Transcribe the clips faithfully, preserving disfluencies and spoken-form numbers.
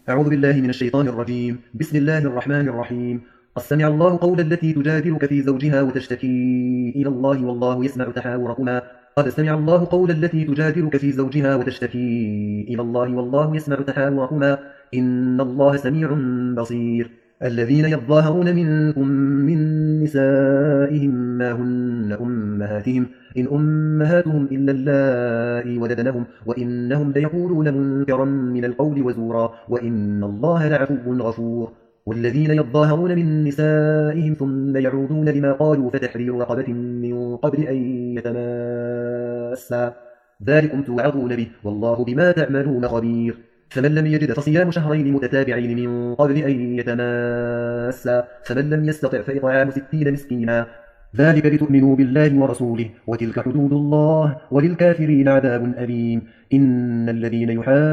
أعوذ بالله من الشيطان الرجيم. بسم الله الرحمن الرحيم. قد سمع الله قول التي تجادلك في زوجها وتشتكي إلى الله والله يسمع تحاوركما. قد سمع الله قول التي تجادلك في زوجها وتشتكي إلى الله والله يسمع تحاوركما إن الله سميع بصير. الذين يظاهرون منكم من نسائهم ما هن أمهاتهم إن أمهاتهم إلا اللائي ولدنهم وإنهم ليقولون منكرا من القول وزورا وإن الله لعفو غفور. والذين يظاهرون من نسائهم ثم يعودون لما قالوا فتحرير رقبة من قبل أن يتماسا ذلكم توعظون به والله بما تعملون خبير. فمن لم يجد فصيام شهرين متتابعين من قبل أن يتماسا فمن لم يستطع فإطعام ستين مسكينا ذلك لتؤمنوا بالله ورسوله وتلك حدود الله وللكافرين عذاب أليم. إن الذين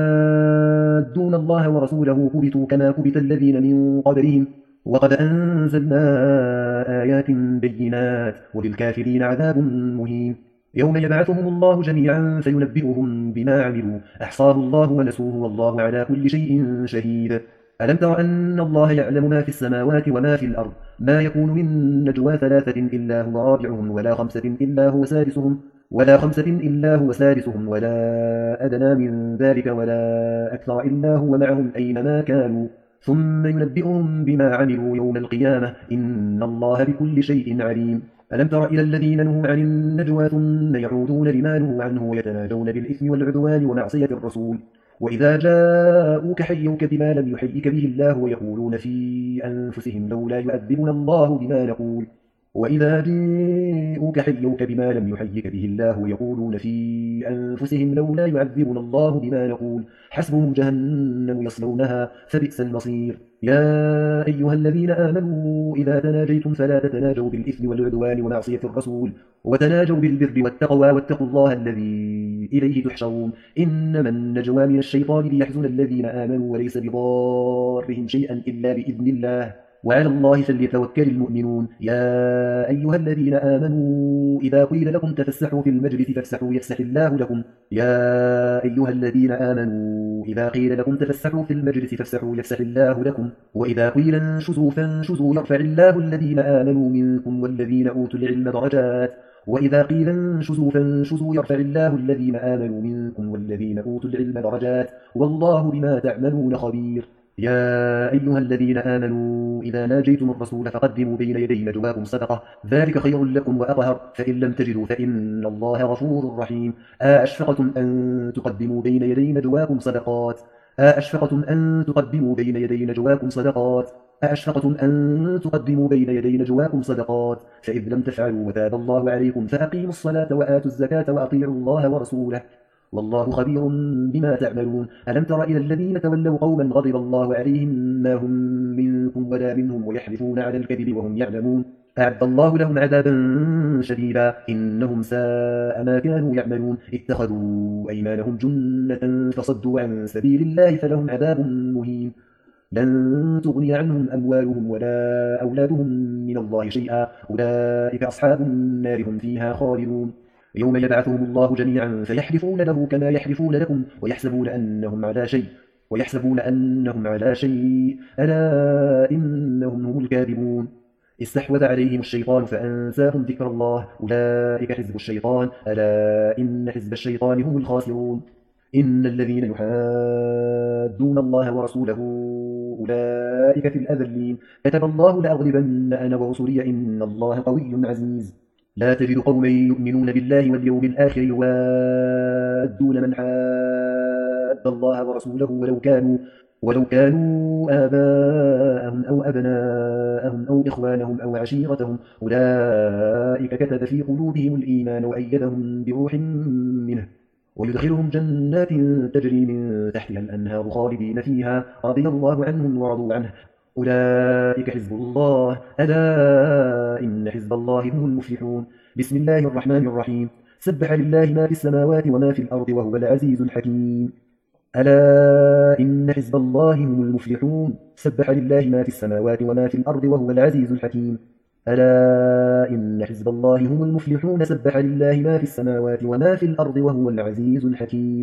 يحادون الله ورسوله كبتوا كما كبت الذين من قبلهم وقد أنزلنا آيات بينات وللكافرين عذاب مهين. يوم يبعثهم الله جميعا فينبئهم بما عملوا أحصاه الله ونسوه والله على كل شيء شهيد. ألم تر أن الله يعلم ما في السماوات وما في الأرض ما يكون من نجوى ثلاثة إلا هو رابعهم ولا خمسة إلا هو سادسهم ولا خمسة إلا هو سادسهم ولا أدنى من ذلك ولا أكثر إلا هو معهم أينما كانوا ثم ينبئهم بما عملوا يوم القيامة إن الله بكل شيء عليم. ألم تر إلى الذين نهوا عن النجوى ثم يعودون لما نهوا عنه ويتناجون بالإثم والعدوان ومعصية الرسول وإذا جاءوك حيوك بما لم يحيك به الله ويقولون في أنفسهم لولا يؤذبنا الله بما نقول وإذا جاءوك حيوك بما لم يحيك به الله ويقولون في أنفسهم لولا يعذبنا الله بما نقول حسبهم جهنم يصلونها فبئس المصير. يا أيها الذين آمنوا إذا تناجيتم فلا تتناجوا بالإثم والعدوان ومعصية الرسول وتناجوا بالبر والتقوى واتقوا الله الذي إليه تحشرون. إنما النجوى من الشيطان ليحزن الذين آمنوا وليس بضارهم شيئا إلا بإذن الله وعلى الله فليتوكل المؤمنون. يا أيها الذين آمنوا إذا قيل لكم تفسحوا في المجلس فافسحوا يفسح الله لكم يا أيها الذين آمنوا إذا قيل لكم تفسحوا في المجلس فافسحوا يفسح الله لكم وإذا قيل انشزوا فانشزوا يرفع الله الذين آمنوا منكم والذين أوتوا العلم درجات وإذا قيل انشزوا فانشزوا يرفع الله الذين آمنوا منكم والذين أوتوا العلم درجات والله بما تعملون خبير. يا أيها الذين آمنوا إذا ناجيتم الرسول فقدموا بين يدي نجواكم صدقة ذلك خير لكم وأطهر فإن لم تجدوا فإن الله غفور رحيم. أأشفقتم أن تقدموا بين يدي نجواكم صدقات أأشفقتم أن تقدموا بين يدي نجواكم صدقات أأشفقتم أن تقدموا بين يدي نجواكم صدقات فإذ لم تفعلوا وتاب الله عليكم فأقيموا الصلاة وآتوا الزكاة وأطيعوا الله ورسوله والله خبير بما تعملون. ألم تر إلى الذين تولوا قوما غضب الله عليهم ما هم منكم ولا منهم ويحلفون على الكذب وهم يعلمون أعد الله لهم عذابا شديدا إنهم ساء ما كانوا يعملون. اتخذوا أيمانهم جنة فصدوا عن سبيل الله فلهم عذاب مهين. لن تغني عنهم أموالهم ولا أولادهم من الله شيئا أولئك أصحاب النار هم فيها خالدون. يوم يبعثهم الله جميعا فيحلفون له كما يحلفون لكم ويحسبون أنهم على شيء ويحسبون أنهم على شيء ألا إنهم هم الكاذبون. استحوذ عليهم الشيطان فأنساهم ذكر الله أولئك حزب الشيطان ألا إن حزب الشيطان هم الخاسرون. إن الذين يحادون الله ورسوله أولئك في الأذلين كتب الله لأغلبن أنا ورسلي إن الله قوي عزيز. لا تجد قوما يؤمنون بالله واليوم الآخر يوادون من حاد الله ورسوله ولو كانوا ولو كانوا آباءهم أو أبناءهم أو إخوانهم أو عشيرتهم أولئك كتب في قلوبهم الإيمان وأيدهم بروح منه ويدخلهم جنات تجري من تحتها الأنهار خالدين فيها رضي الله عنهم ورضوا عنه أولئك حزب الله ألا إن حزب الله هم المفلحون. بسم الله الرحمن الرحيم. سبح لله ما في السماوات وما في الأرض وهو العزيز الحكيم. ألا إن حزب الله هم المفلحون. سبح لله ما في السماوات وما في الأرض وهو العزيز الحكيم. ألا إن حزب الله هم المفلحون. سبح لله ما في السماوات وما في الأرض وهو العزيز الحكيم.